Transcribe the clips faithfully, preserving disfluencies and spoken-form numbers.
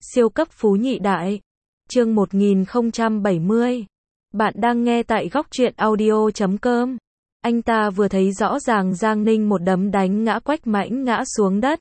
Siêu cấp phú nhị đại. Chương một nghìn không trăm bảy mươi. Bạn đang nghe tại góc truyện audio chấm com. Anh ta vừa thấy rõ ràng Giang Ninh một đấm đánh ngã Quách Mãnh ngã xuống đất.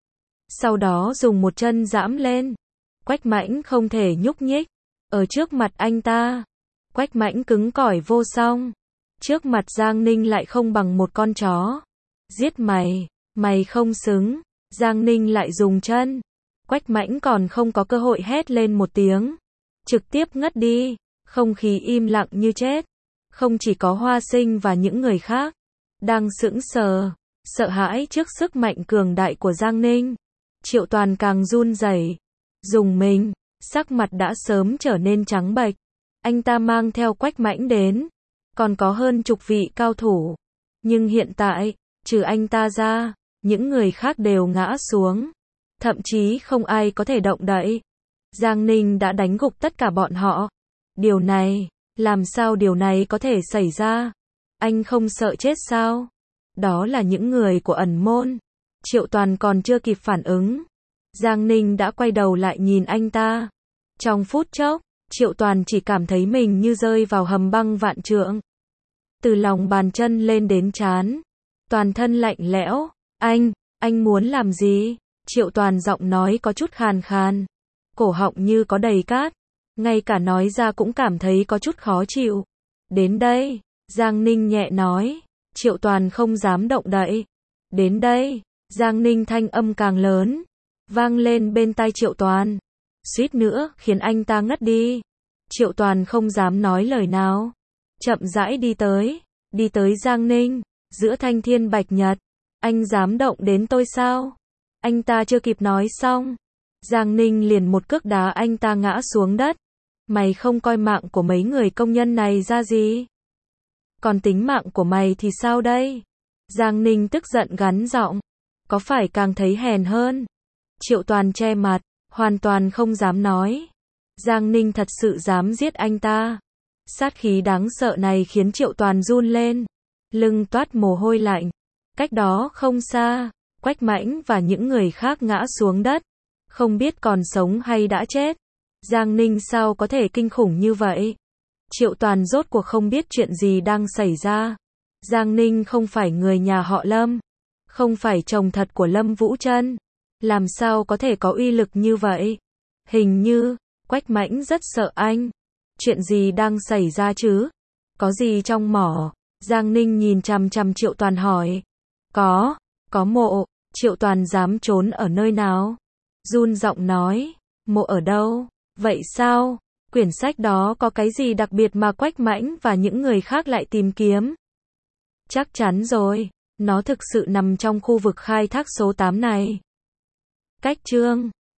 Sau đó dùng một chân giẫm lên. Quách Mãnh không thể nhúc nhích. Ở trước mặt anh ta, Quách Mãnh cứng cỏi vô song. Trước mặt Giang Ninh lại không bằng một con chó. Giết mày, mày không xứng. Giang Ninh lại dùng chân. Quách Mãnh còn không có cơ hội hét lên một tiếng. Trực tiếp ngất đi. Không khí im lặng như chết. Không chỉ có Hoa Sinh và những người khác đang sững sờ, sợ hãi trước sức mạnh cường đại của Giang Ninh. Triệu Toàn càng run rẩy, dùng mình, sắc mặt đã sớm trở nên trắng bệch. Anh ta mang theo Quách Mãnh đến, còn có hơn chục vị cao thủ. Nhưng hiện tại, trừ anh ta ra, những người khác đều ngã xuống. Thậm chí không ai có thể động đậy. Giang Ninh đã đánh gục tất cả bọn họ. Điều này, làm sao điều này có thể xảy ra? Anh không sợ chết sao? Đó là những người của ẩn môn. Triệu Toàn còn chưa kịp phản ứng. Giang Ninh đã quay đầu lại nhìn anh ta. Trong phút chốc, Triệu Toàn chỉ cảm thấy mình như rơi vào hầm băng vạn trượng. Từ lòng bàn chân lên đến trán, toàn thân lạnh lẽo. Anh, anh muốn làm gì? Triệu Toàn giọng nói có chút khàn khàn. Cổ họng như có đầy cát. Ngay cả nói ra cũng cảm thấy có chút khó chịu. Đến đây, Giang Ninh nhẹ nói. Triệu Toàn không dám động đậy. Đến đây, Giang Ninh thanh âm càng lớn, vang lên bên tai Triệu Toàn. Suýt nữa khiến anh ta ngất đi. Triệu Toàn không dám nói lời nào. Chậm rãi đi tới, đi tới Giang Ninh, giữa thanh thiên bạch nhật. Anh dám động đến tôi sao? Anh ta chưa kịp nói xong, Giang Ninh liền một cước đá anh ta ngã xuống đất. Mày không coi mạng của mấy người công nhân này ra gì? Còn tính mạng của mày thì sao đây? Giang Ninh tức giận gắn giọng. Có phải càng thấy hèn hơn? Triệu Toàn che mặt, hoàn toàn không dám nói. Giang Ninh thật sự dám giết anh ta. Sát khí đáng sợ này khiến Triệu Toàn run lên. Lưng toát mồ hôi lạnh. Cách đó không xa, Quách Mãnh và những người khác ngã xuống đất. Không biết còn sống hay đã chết. Giang Ninh sao có thể kinh khủng như vậy? Triệu Toàn rốt cuộc không biết chuyện gì đang xảy ra. Giang Ninh không phải người nhà họ Lâm. Không phải chồng thật của Lâm Vũ Trân. Làm sao có thể có uy lực như vậy? Hình như, Quách Mãnh rất sợ anh. Chuyện gì đang xảy ra chứ? Có gì trong mỏ? Giang Ninh nhìn chằm chằm Triệu Toàn hỏi. Có, có mộ. Triệu Toàn dám trốn ở nơi nào? Run giọng nói. Mộ ở đâu? Vậy sao? Quyển sách đó có cái gì đặc biệt mà Quách Mãnh và những người khác lại tìm kiếm? Chắc chắn rồi, nó thực sự nằm trong khu vực khai thác số tám này. Cách chương